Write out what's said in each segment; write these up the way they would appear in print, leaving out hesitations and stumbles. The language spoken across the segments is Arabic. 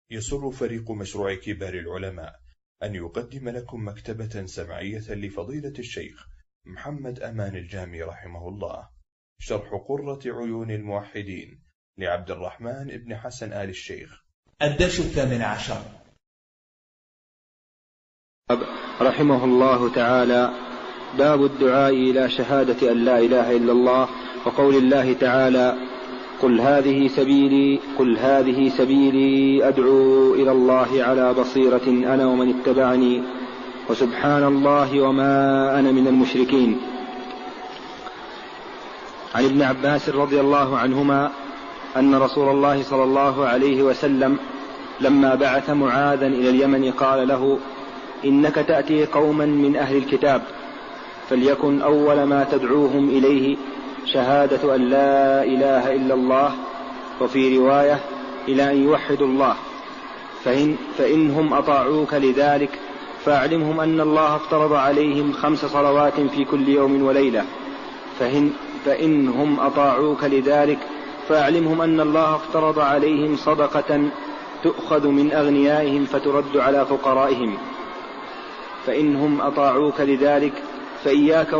يسر فريق مشروع كبار العلماء أن يقدم لكم مكتبة سمعية لفضيلة الشيخ محمد أمان الجامي رحمه الله، شرح قرة عيون الموحدين لعبد الرحمن بن حسن آل الشيخ. الدرس 18 رحمه الله تعالى: باب الدعاء إلى شهادة أن لا إله إلا الله، وقول الله تعالى: قل هذه سبيلي أدعو إلى الله على بصيرة أنا ومن اتبعني وسبحان الله وما أنا من المشركين. عن ابن عباس رضي الله عنهما أن رسول الله صلى الله عليه وسلم لما بعث معاذا إلى اليمن قال له: إنك تأتي قوما من أهل الكتاب، فليكن أول ما تدعوهم إليه شهادة أن لا إله إلا الله، وفي رواية إلى أن يوحدوا الله، فإنهم أطاعوك لذلك فأعلمهم أن الله افترض عليهم 5 صلوات في كل يوم وليلة، فإنهم أطاعوك لذلك فأعلمهم أن الله افترض عليهم صدقة تؤخذ من أغنيائهم فترد على فقرائهم، فإنهم أطاعوك لذلك فإياك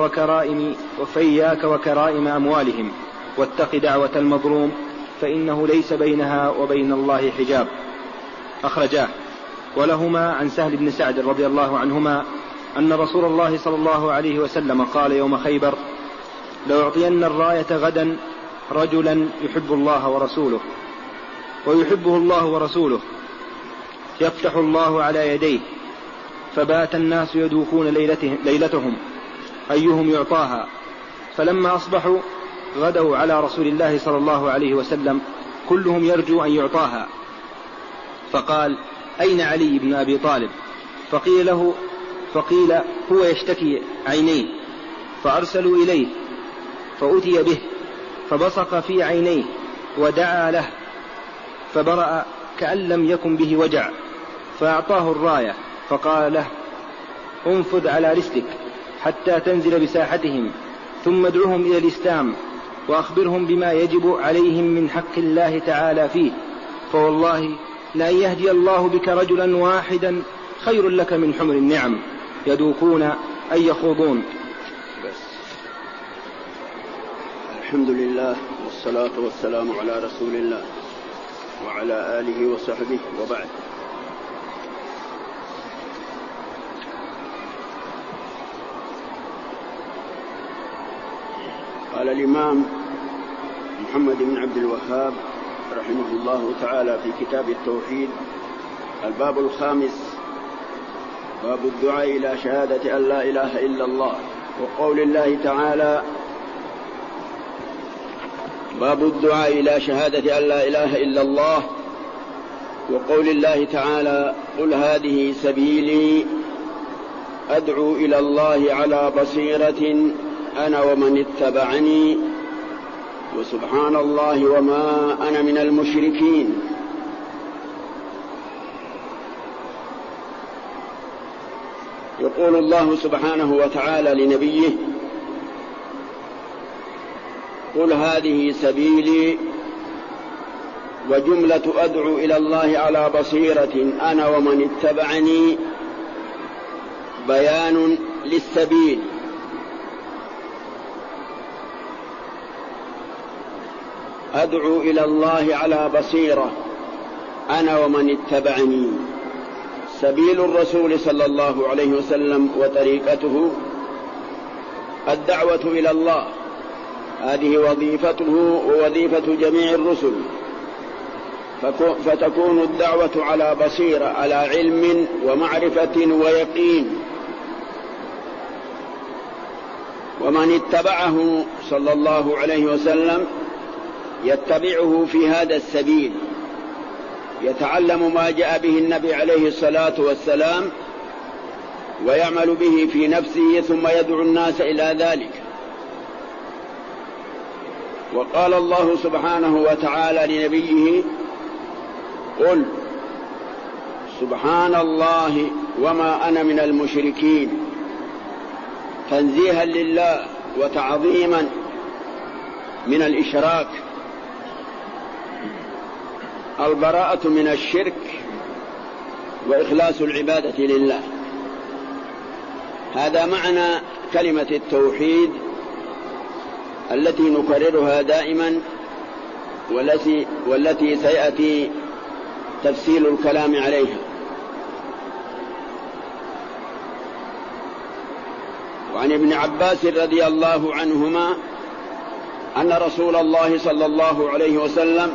وكرائم أموالهم، واتق دعوة المظلوم فإنه ليس بينها وبين الله حجاب. أخرجاه. ولهما عن سهل بن سعد رضي الله عنهما أن رسول الله صلى الله عليه وسلم قال يوم خيبر: لأعطين الراية غدا رجلا يحب الله ورسوله ويحبه الله ورسوله، يفتح الله على يديه، فبات الناس يدوكون ليلتهم أيهم يعطاها، فلما أصبحوا غدوا على رسول الله صلى الله عليه وسلم كلهم يرجو أن يعطاها، فقال: أين علي بن أبي طالب؟ فقيل هو يشتكي عينيه، فأرسلوا إليه فأتي به فبصق في عينيه ودعا له فبرأ كأن لم يكن به وجع، فأعطاه الراية فقال له: انفذ على رسلك حتى تنزل بساحتهم، ثم ادعوهم إلى الإسلام وأخبرهم بما يجب عليهم من حق الله تعالى فيه، فوالله لأن يهدي الله بك رجلا واحدا خير لك من حمر النعم، يدوكون أن يخوضون. الحمد لله والصلاة والسلام على رسول الله وعلى آله وصحبه، وبعد. قال الإمام محمد بن عبد الوهاب رحمه الله تعالى في كتاب التوحيد: الباب الخامس، باب الدعاء إلى شهادة أن لا إله إلا الله، وقول الله تعالى: باب الدعاء إلى شهادة أن لا إله إلا الله، وقول الله تعالى: قل هذه سبيلي أدعو إلى الله على بصيرة أنا ومن اتبعني وسبحان الله وما أنا من المشركين. يقول الله سبحانه وتعالى لنبيه: قل هذه سبيلي، وجملة أدعو إلى الله على بصيرة أنا ومن اتبعني بيان للسبيل، أدعو إلى الله على بصيرة أنا ومن اتبعني. سبيل الرسول صلى الله عليه وسلم وطريقته الدعوة إلى الله، هذه وظيفته ووظيفة جميع الرسل، فتكون الدعوة على بصيرة، على علم ومعرفة ويقين. ومن اتبعه صلى الله عليه وسلم يتبعه في هذا السبيل، يتعلم ما جاء به النبي عليه الصلاة والسلام ويعمل به في نفسه، ثم يدعو الناس إلى ذلك. وقال الله سبحانه وتعالى لنبيه: قل سبحان الله وما أنا من المشركين، تنزيها لله وتعظيما من الإشراك. البراءة من الشرك وإخلاص العبادة لله. هذا معنى كلمة التوحيد التي نكررها دائما، والتي سيأتي تفصيل الكلام عليها. وعن ابن عباس رضي الله عنهما أن رسول الله صلى الله عليه وسلم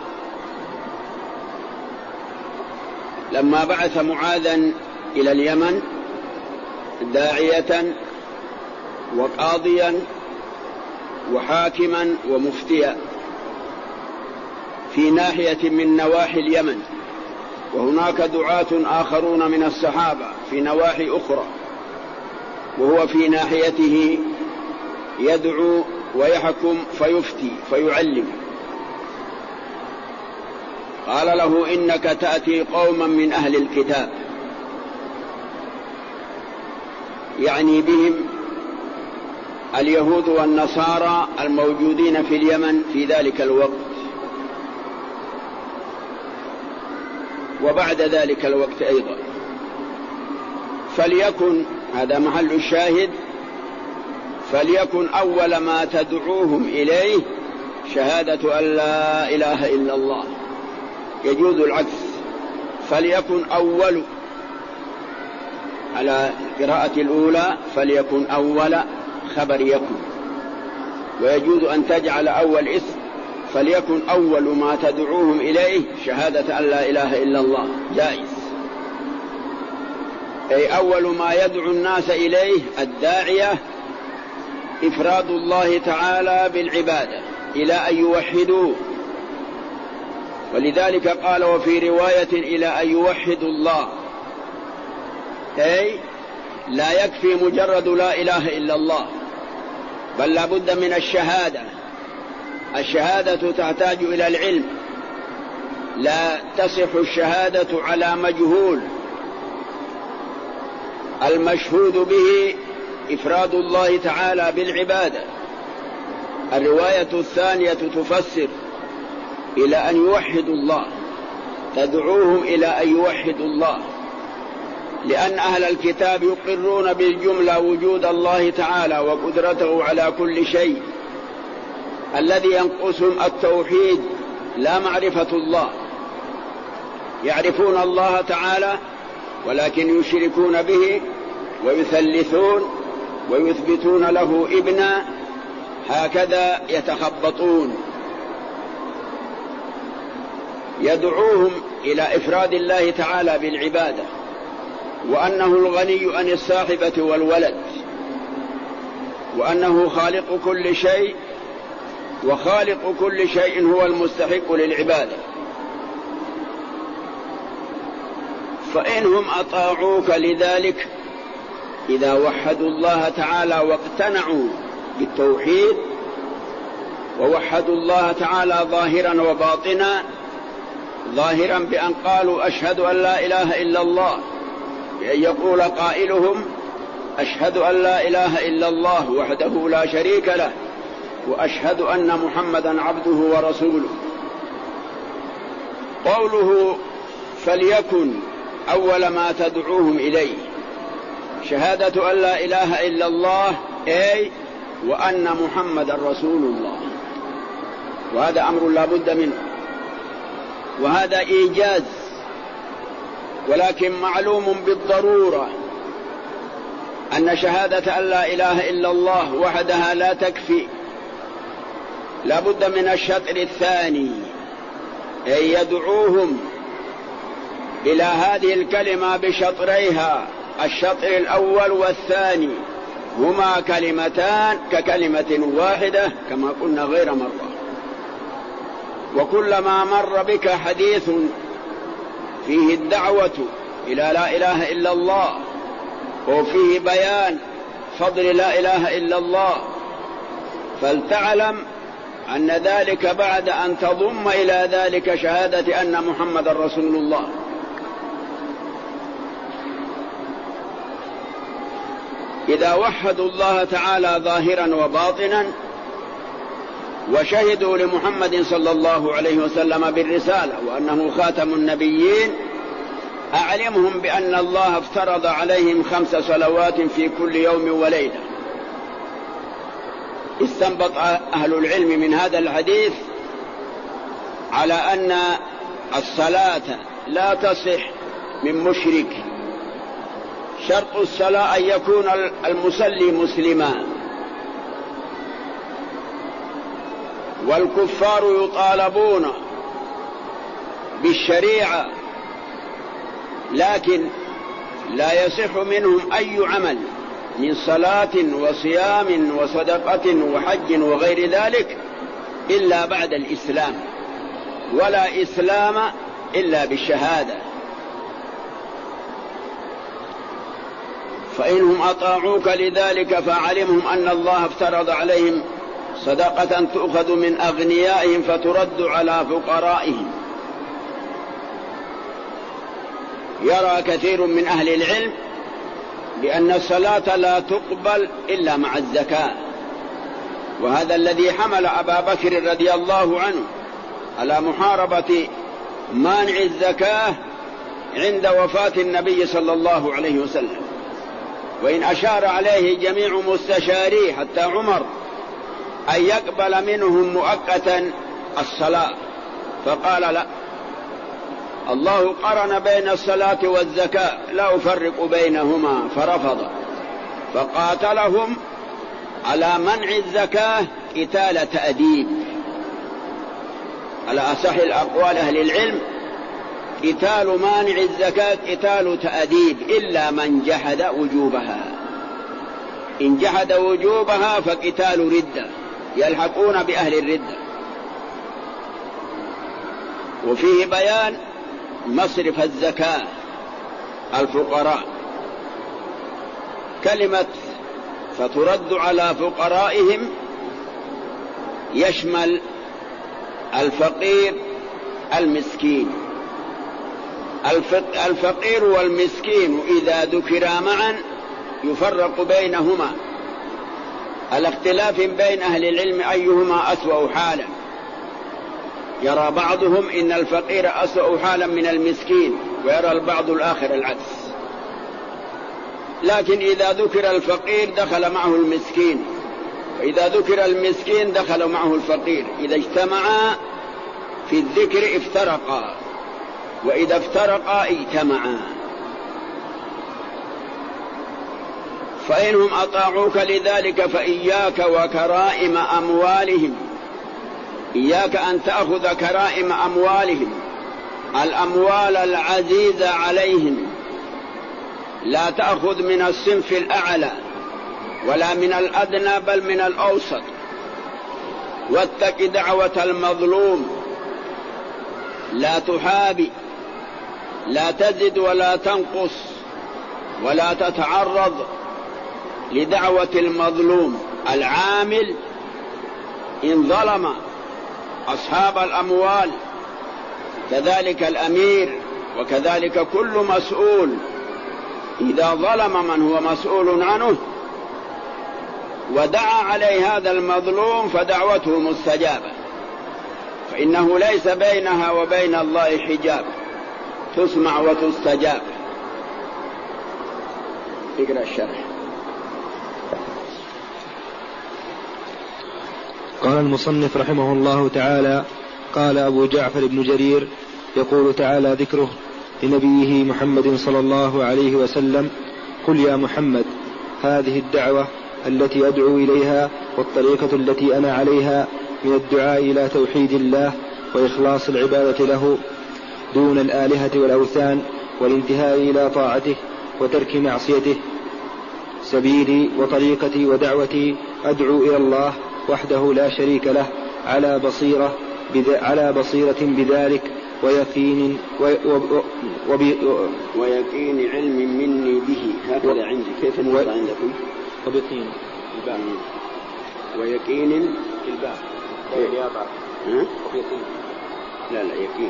لما بعث معاذا إلى اليمن داعية وقاضيا وحاكما ومفتيا في ناحية من نواحي اليمن، وهناك دعاة آخرون من الصحابة في نواحي أخرى، وهو في ناحيته يدعو ويحكم فيفتي فيعلم. قال له: إنك تأتي قوما من أهل الكتاب، يعني بهم اليهود والنصارى الموجودين في اليمن في ذلك الوقت وبعد ذلك الوقت أيضا. فليكن، هذا محل الشاهد، فليكن أول ما تدعوهم إليه شهادة أن لا إله إلا الله. يجوز العكس، فليكن أول، على القراءة الأولى فليكن أول خبر يكن، ويجوز أن تجعل أول اسم، فليكن أول ما تدعوهم إليه شهادة أن لا إله إلا الله، جائز. أي أول ما يدعو الناس إليه الداعية إفراد الله تعالى بالعبادة إلى أن يوحدوه. ولذلك قال: وفي رواية إلى أن يوحدوا الله، أي لا يكفي مجرد لا إله إلا الله، بل لا بد من الشهادة. الشهادة تحتاج إلى العلم، لا تصح الشهادة على مجهول. المشهود به إفراد الله تعالى بالعبادة. الرواية الثانية تفسر إلى أن يوحدوا الله، تدعوهم إلى أن يوحدوا الله، لأن أهل الكتاب يقرون بالجملة وجود الله تعالى وقدرته على كل شيء. الذي ينقصهم التوحيد لا معرفة الله. يعرفون الله تعالى ولكن يشركون به ويثلثون ويثبتون له ابنا، هكذا يتخبطون. يدعوهم إلى إفراد الله تعالى بالعبادة، وأنه الغني عن الصاحبة والولد، وأنه خالق كل شيء، وخالق كل شيء هو المستحق للعبادة. فإنهم أطاعوك لذلك، إذا وحدوا الله تعالى واقتنعوا بالتوحيد ووحدوا الله تعالى ظاهرا وباطنا، ظاهرا بأن قالوا: أشهد أن لا إله إلا الله، بأن يقول قائلهم: أشهد أن لا إله إلا الله وحده لا شريك له، وأشهد أن محمدا عبده ورسوله. قوله: فليكن أول ما تدعوهم إليه شهادة أن لا إله إلا الله، أي وأن محمدا رسول الله. وهذا أمر لا بد منه، وهذا إيجاز، ولكن معلوم بالضرورة أن شهادة أن لا إله إلا الله وحدها لا تكفي، لا بد من الشطر الثاني، أي يدعوهم إلى هذه الكلمة بشطريها. الشطر الأول والثاني هما كلمتان ككلمة واحدة كما قلنا غير مرة. وكلما مر بك حديث فيه الدعوة إلى لا إله إلا الله وفيه بيان فضل لا إله إلا الله، فلتعلم أن ذلك بعد أن تضم إلى ذلك شهادة أن محمد رسول الله. إذا وحدوا الله تعالى ظاهرا وباطنا وشهدوا لمحمد صلى الله عليه وسلم بالرسالة وأنه خاتم النبيين، أعلمهم بأن الله افترض عليهم 5 صلوات في كل يوم وليلة. استنبط أهل العلم من هذا الحديث على أن الصلاة لا تصح من مشرك، شرط الصلاة أن يكون المصلي مسلما، والكفار يطالبون بالشريعة لكن لا يصح منهم أي عمل من صلاة وصيام وصدقة وحج وغير ذلك إلا بعد الإسلام، ولا إسلام إلا بالشهادة. فإنهم أطاعوك لذلك فعلمهم أن الله افترض عليهم صدقة تؤخذ من أغنيائهم فترد على فقرائهم. يرى كثير من أهل العلم بأن الصلاة لا تقبل إلا مع الزكاة، وهذا الذي حمل أبا بكر رضي الله عنه على محاربة مانع الزكاة عند وفاة النبي صلى الله عليه وسلم، وإن أشار عليه جميع مستشاريه حتى عمر أن يقبل منهم مؤقتا الصلاة، فقال لا، الله قرن بين الصلاة والزكاة لا أفرق بينهما، فرفض، فقاتلهم على منع الزكاة قتال تأديب. على أصح الأقوال أهل العلم قتال مانع الزكاة قتال تأديب إلا من جحد وجوبها، إن جحد وجوبها فقتال ردة، يلحقون بأهل الردة. وفيه بيان مصرف الزكاة الفقراء. كلمة فترد على فقرائهم يشمل الفقير المسكين. الفقير والمسكين إذا ذكرا معا يفرق بينهما، الاختلاف بين أهل العلم أيهما أسوأ حالا. يرى بعضهم إن الفقير أسوأ حالا من المسكين، ويرى البعض الآخر العكس، لكن إذا ذكر الفقير دخل معه المسكين، وإذا ذكر المسكين دخل معه الفقير، إذا اجتمعا في الذكر افترقا، وإذا افترقا اجتمعا. فإنهم أطاعوك لذلك فإياك وكرائم أموالهم، إياك أن تأخذ كرائم أموالهم، الأموال العزيزة عليهم، لا تأخذ من الصنف الأعلى ولا من الأدنى بل من الأوسط. واتق دعوة المظلوم، لا تحابي، لا تزد ولا تنقص، ولا تتعرض لدعوة المظلوم. العامل إن ظلم أصحاب الأموال كذلك الأمير، وكذلك كل مسؤول إذا ظلم من هو مسؤول عنه ودعا عليه هذا المظلوم فدعوته مستجابة، فإنه ليس بينها وبين الله حجاب، تسمع وتستجاب. اقرأ الشرح. قال المصنف رحمه الله تعالى: قال أبو جعفر بن جرير يقول تعالى ذكره لنبيه محمد صلى الله عليه وسلم: قل يا محمد هذه الدعوة التي أدعو إليها والطريقة التي أنا عليها من الدعاء إلى توحيد الله وإخلاص العبادة له دون الآلهة والأوثان والانتهاء إلى طاعته وترك معصيته، سبيلي وطريقتي ودعوتي أدعو إلى الله وحده لا شريك له على بصيرة بذلك ويقين ويقين علم مني به. هكذا عندي، كيف نقرأ عندكم؟ وبيقين الباء، ويقين الباء، لا يقين،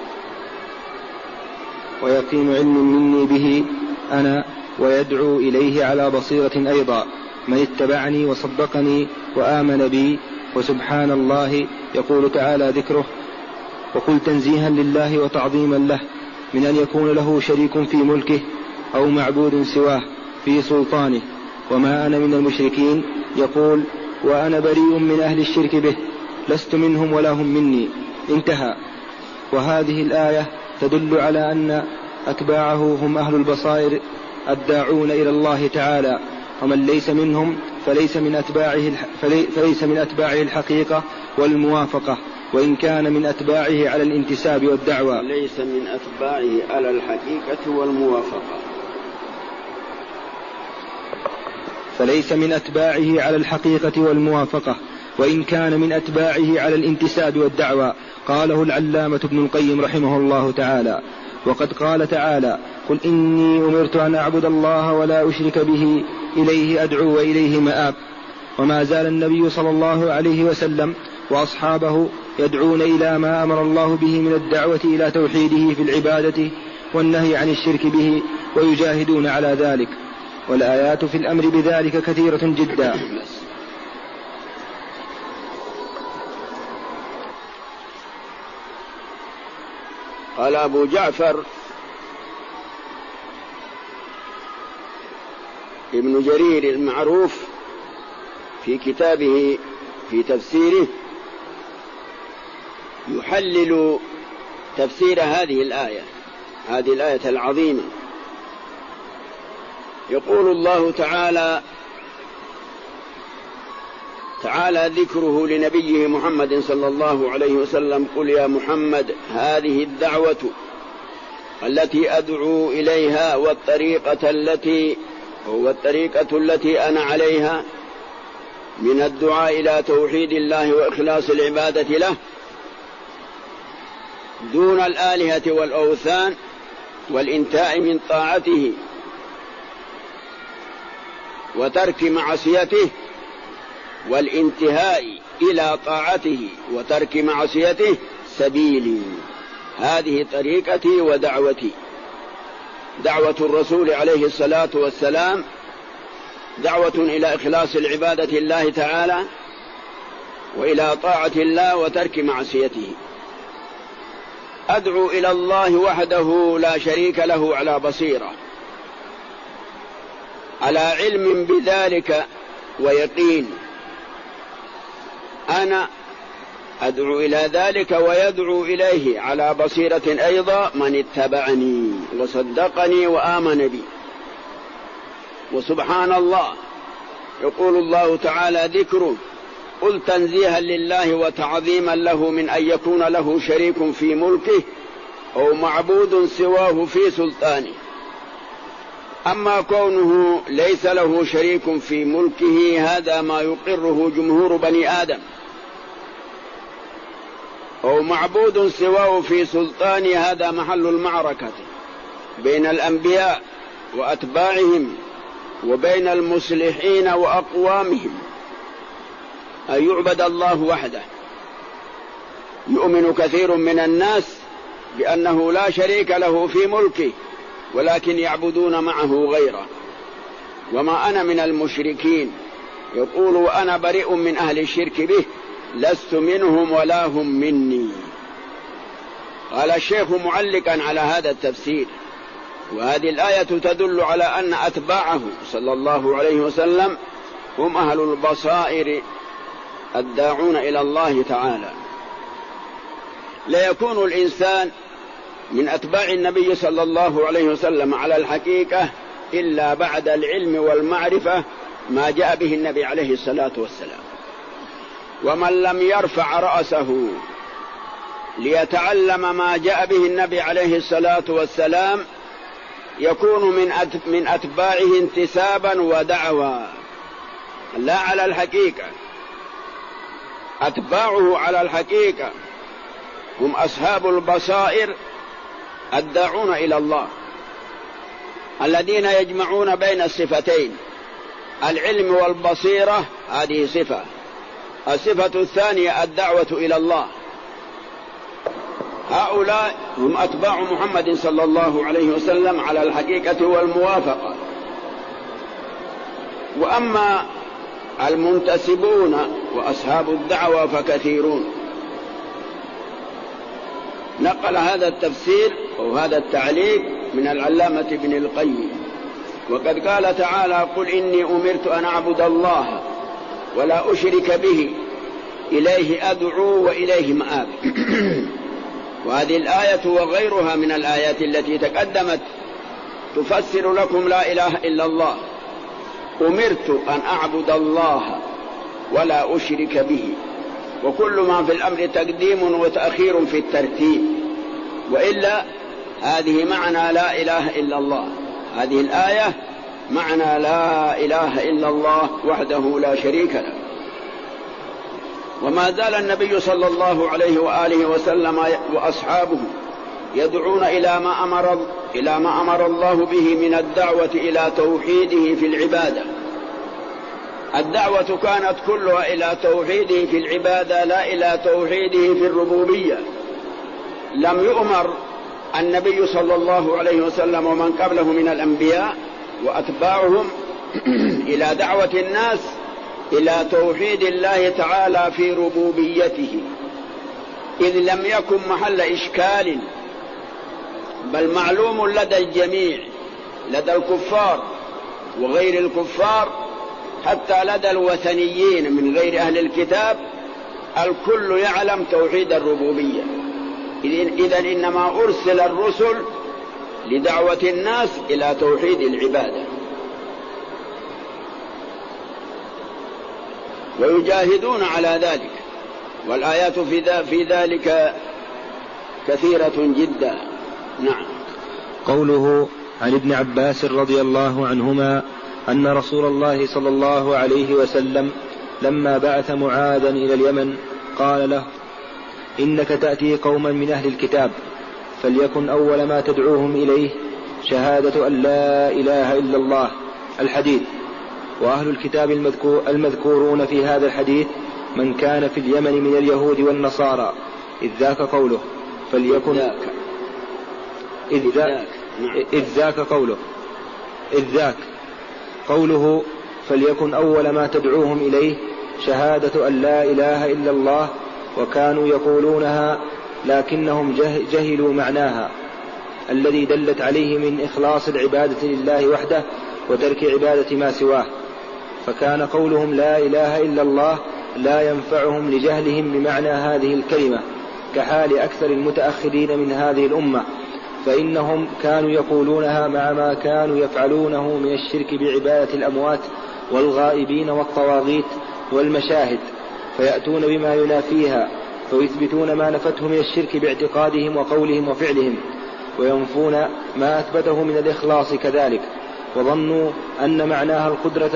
ويقين علم مني به أنا ويدعو إليه على بصيرة أيضا من اتبعني وصدقني وآمن بي وسبحان الله يقول تعالى ذكره. وقل تنزيها لله وتعظيما له من أن يكون له شريك في ملكه أو معبود سواه في سلطانه. وما أنا من المشركين يقول وأنا بريء من أهل الشرك به لست منهم ولا هم مني. انتهى. وهذه الآية تدل على أن أتباعه هم أهل البصائر الداعون إلى الله تعالى، ومن ليس منهم فليس من أتباعه الحقيقة والموافقة، وإن كان من أتباعه على الانتساب والدعوة. ليس من أتباعه على الحقيقة والموافقة. فليس من أتباعه على الحقيقة والموافقة، وإن كان من أتباعه على الانتساب والدعوة. قاله العلامة ابن القيم رحمه الله تعالى. وقد قال تعالى قل إني أمرت أن أعبد الله ولا أشرك به إليه أدعو وإليه مآب. وما زال النبي صلى الله عليه وسلم وأصحابه يدعون إلى ما أمر الله به من الدعوة إلى توحيده في العبادة والنهي عن الشرك به، ويجاهدون على ذلك. والآيات في الأمر بذلك كثيرة جدا. قال أبو جعفر ابن جرير المعروف في كتابه في تفسيره يحلل تفسير هذه الآية العظيمة. يقول الله تعالى ذكره لنبيه محمد صلى الله عليه وسلم قل يا محمد هذه الدعوة التي أدعو إليها والطريقة التي أنا عليها من الدعاء إلى توحيد الله وإخلاص العبادة له دون الآلهة والأوثان والانتهاء من طاعته وترك معصيته والانتهاء إلى طاعته وترك معصيته سبيلي. هذه طريقتي ودعوتي. دعوة الرسول عليه الصلاة والسلام دعوة إلى إخلاص العبادة الله تعالى وإلى طاعة الله وترك معصيته. أدعو إلى الله وحده لا شريك له على بصيرة، على علم بذلك ويقين. أنا أدعو إلى ذلك ويدعو إليه على بصيرة أيضا من اتبعني وصدقني وآمن بي. وسبحان الله يقول الله تعالى ذكره قل تنزيها لله وتعظيما له من أن يكون له شريك في ملكه أو معبود سواه في سلطانه. أما كونه ليس له شريك في ملكه هذا ما يقره جمهور بني آدم، أو معبود سواه في سلطانه هذا محل المعركة بين الأنبياء وأتباعهم وبين المصلحين وأقوامهم، أن يعبد الله وحده. يؤمن كثير من الناس بأنه لا شريك له في ملكه ولكن يعبدون معه غيره. وما أنا من المشركين يقول وأنا بريء من أهل الشرك به لست منهم ولا هم مني. قال الشيخ معلقا على هذا التفسير وهذه الآية تدل على أن أتباعه صلى الله عليه وسلم هم أهل البصائر الداعون إلى الله تعالى. لا يكون الإنسان من أتباع النبي صلى الله عليه وسلم على الحقيقة إلا بعد العلم والمعرفة ما جاء به النبي عليه الصلاة والسلام. ومن لم يرفع رأسه ليتعلم ما جاء به النبي عليه الصلاة والسلام يكون من أتباعه انتسابا ودعوى لا على الحقيقة. أتباعه على الحقيقة هم أصحاب البصائر الداعون إلى الله الذين يجمعون بين الصفتين العلم والبصيرة. هذه صفة. الصفة الثانية الدعوة إلى الله. هؤلاء هم أتباع محمد صلى الله عليه وسلم على الحقيقة والموافقة. وأما المنتسبون وأصحاب الدعوة فكثيرون. نقل هذا التفسير وهذا التعليق من العلامة ابن القيم. وقد قال تعالى: قل إني أمرت أن أعبد الله ولا أشرك به إليه أدعو وإليه مآب. وهذه الآية وغيرها من الآيات التي تقدمت تفسر لكم لا إله إلا الله. أمرت أن أعبد الله ولا أشرك به، وكل ما في الأمر تقديم وتأخير في الترتيب، وإلا هذه معنى لا إله إلا الله. هذه الآية معنى لا إله إلا الله وحده لا شريك له. وما زال النبي صلى الله عليه وآله وسلم وأصحابه يدعون إلى ما أمر الله به من الدعوة إلى توحيده في العبادة. الدعوة كانت كلها إلى توحيده في العبادة، لا إلى توحيده في الربوبية. لم يؤمر النبي صلى الله عليه وسلم ومن قبله من الأنبياء وأتباعهم إلى دعوة الناس إلى توحيد الله تعالى في ربوبيته، إذ لم يكن محل إشكال، بل معلوم لدى الجميع، لدى الكفار وغير الكفار، حتى لدى الوثنيين من غير أهل الكتاب، الكل يعلم توحيد الربوبية. إذن إنما أرسل الرسل لدعوة الناس إلى توحيد العبادة، ويجاهدون على ذلك، والآيات في ذلك كثيرة جدا. نعم. قوله عن ابن عباس رضي الله عنهما أن رسول الله صلى الله عليه وسلم لما بعث معاذا إلى اليمن قال له: إنك تأتي قوما من أهل الكتاب، فليكن أول ما تدعوهم إليه شهادة أن لا إله إلا الله. الحديث. وأهل الكتاب المذكورون في هذا الحديث من كان في اليمن من اليهود والنصارى، إذ ذاك قوله فليكن إذ ذاك قوله فليكن أول ما تدعوهم إليه شهادة أن لا إله إلا الله، وكانوا يقولونها لكنهم جهلوا معناها الذي دلت عليه من إخلاص العبادة لله وحده وترك عبادة ما سواه. فكان قولهم لا إله إلا الله لا ينفعهم لجهلهم بمعنى هذه الكلمة، كحال أكثر المتأخرين من هذه الأمة، فإنهم كانوا يقولونها مع ما كانوا يفعلونه من الشرك بعبادة الأموات والغائبين والطواغيت والمشاهد، فيأتون بما ينافيها، فيثبتون ما نفته من الشرك باعتقادهم وقولهم وفعلهم، وينفون ما أثبته من الإخلاص كذلك. وظنوا أن معناها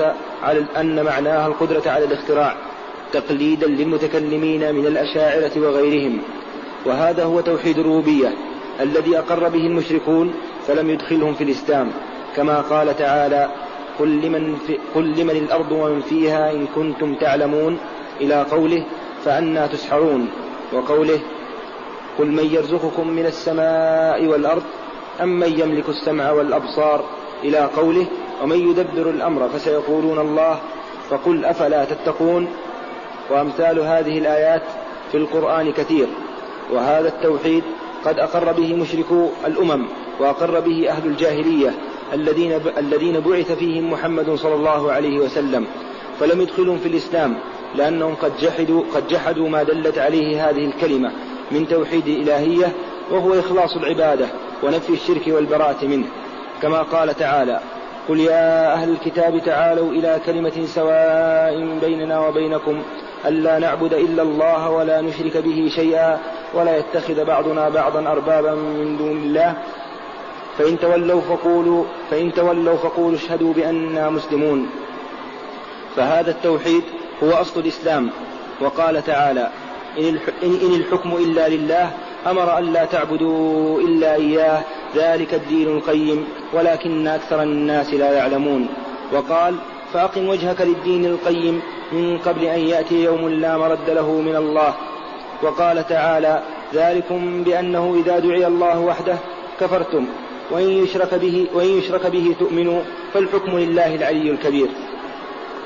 القدرة على الاختراع، تقليدا للمتكلمين من الأشاعرة وغيرهم. وهذا هو توحيد الربوبية الذي أقر به المشركون فلم يدخلهم في الإسلام، كما قال تعالى: قل لمن الأرض ومن فيها إن كنتم تعلمون، إلى قوله فأنى تسحرون، وقوله قل من يرزقكم من السماء والأرض أم من يملك السمع والأبصار، إلى قوله ومن يدبر الأمر فسيقولون الله فقل أفلا تتقون. وأمثال هذه الآيات في القرآن كثير. وهذا التوحيد قد أقر به مشركو الأمم وأقر به أهل الجاهلية الذين بعث فيهم محمد صلى الله عليه وسلم، فلم يدخلهم في الإسلام لأنهم قد جحدوا ما دلت عليه هذه الكلمة من توحيد الإلهية، وهو إخلاص العبادة ونفي الشرك والبراءة منه، كما قال تعالى: قل يا أهل الكتاب تعالوا إلى كلمة سواء بيننا وبينكم ألا نعبد إلا الله ولا نشرك به شيئا ولا يتخذ بعضنا بعضا أربابا من دون الله فإن تولوا فقولوا اشهدوا بأننا مسلمون. فهذا التوحيد هو أصل الإسلام. وقال تعالى: إن الحكم إلا لله أمر أن لا تعبدوا إلا إياه ذلك الدين القيم ولكن أكثر الناس لا يعلمون. وقال: فأقم وجهك للدين القيم من قبل أن يأتي يوم لا مرد له من الله. وقال تعالى: ذلكم بأنه إذا دعي الله وحده كفرتم وإن يشرك به تؤمنوا فالحكم لله العلي الكبير.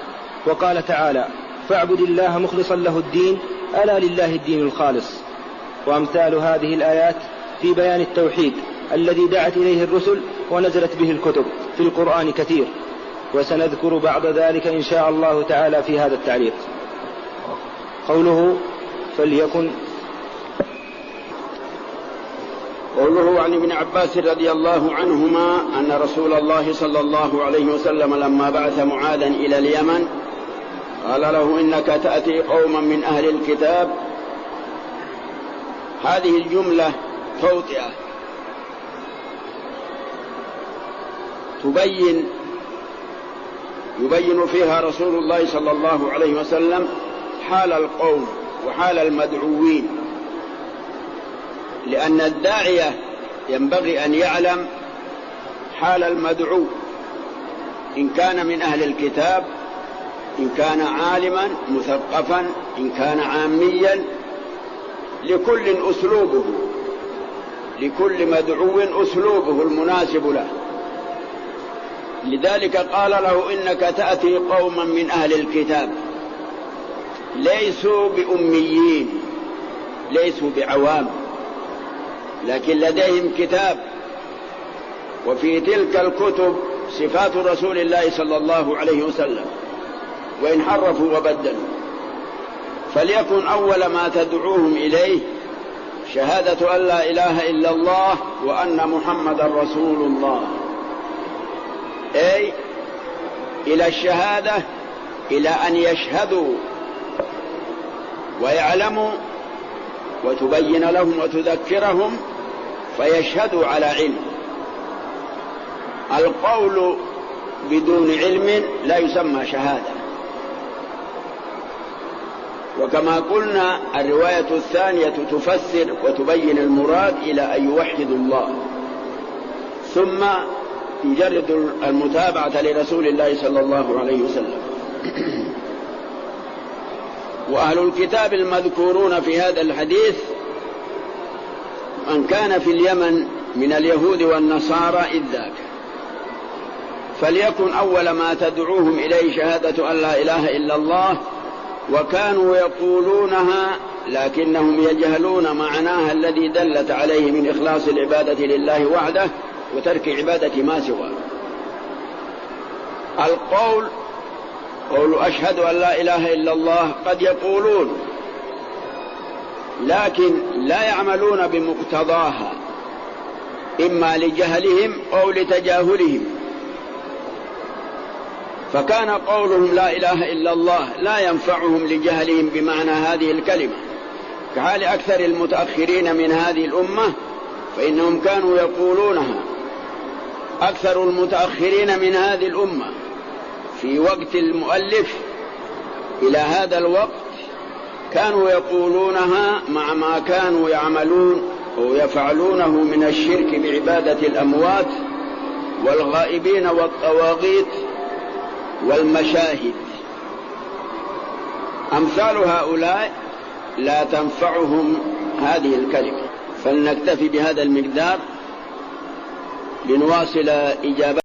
وقال تعالى: فاعبد الله مخلصا له الدين، ألا لله الدين الخالص. وأمثال هذه الآيات في بيان التوحيد الذي دعت إليه الرسل ونزلت به الكتب في القرآن كثير، وسنذكر بعض ذلك إن شاء الله تعالى في هذا التعليق. قوله عن ابن عباس رضي الله عنهما أن رسول الله صلى الله عليه وسلم لما بعث معاذا إلى اليمن قال له: إنك تأتي قوما من أهل الكتاب. هذه الجملة توطئة يبين فيها رسول الله صلى الله عليه وسلم حال القوم وحال المدعوين، لأن الداعية ينبغي أن يعلم حال المدعو، إن كان من أهل الكتاب، إن كان عالما مثقفا، إن كان عاميا، لكل أسلوبه، لكل مدعو أسلوبه المناسب له. لذلك قال له: إنك تأتي قوما من أهل الكتاب، ليسوا بأميين، ليسوا بعوام، لكن لديهم كتاب، وفي تلك الكتب صفات رسول الله صلى الله عليه وسلم، وإن حرفوا وبدلوا. فليكن أول ما تدعوهم إليه شهادة أن لا إله إلا الله وأن محمد رسول الله، أي إلى الشهادة، إلى أن يشهدوا ويعلموا، وتبين لهم وتذكرهم فيشهدوا على علم. القول بدون علم لا يسمى شهادة. وكما قلنا الرواية الثانية تفسر وتبين المراد إلى أن يوحدوا الله، ثم يجرد المتابعة لرسول الله صلى الله عليه وسلم. وأهل الكتاب المذكورون في هذا الحديث من كان في اليمن من اليهود والنصارى إذ ذاك، فليكن أول ما تدعوهم إليه شهادة أن لا إله إلا الله، وكانوا يقولونها لكنهم يجهلون معناها الذي دلت عليه من إخلاص العبادة لله وحده وترك عبادة ما سواه. القول قول أشهد أن لا إله إلا الله قد يقولون، لكن لا يعملون بمقتضاها، إما لجهلهم أو لتجاهلهم. فكان قولهم لا إله إلا الله لا ينفعهم لجهلهم بمعنى هذه الكلمة، كحال أكثر المتأخرين من هذه الأمة، فإنهم كانوا يقولونها. أكثر المتأخرين من هذه الأمة في وقت المؤلف إلى هذا الوقت كانوا يقولونها مع ما كانوا يعملون أو يفعلونه من الشرك بعبادة الأموات والغائبين والطواغيت والمشاهد. أمثال هؤلاء لا تنفعهم هذه الكلمة. فلنكتفي بهذا المقدار لنواصل إجابة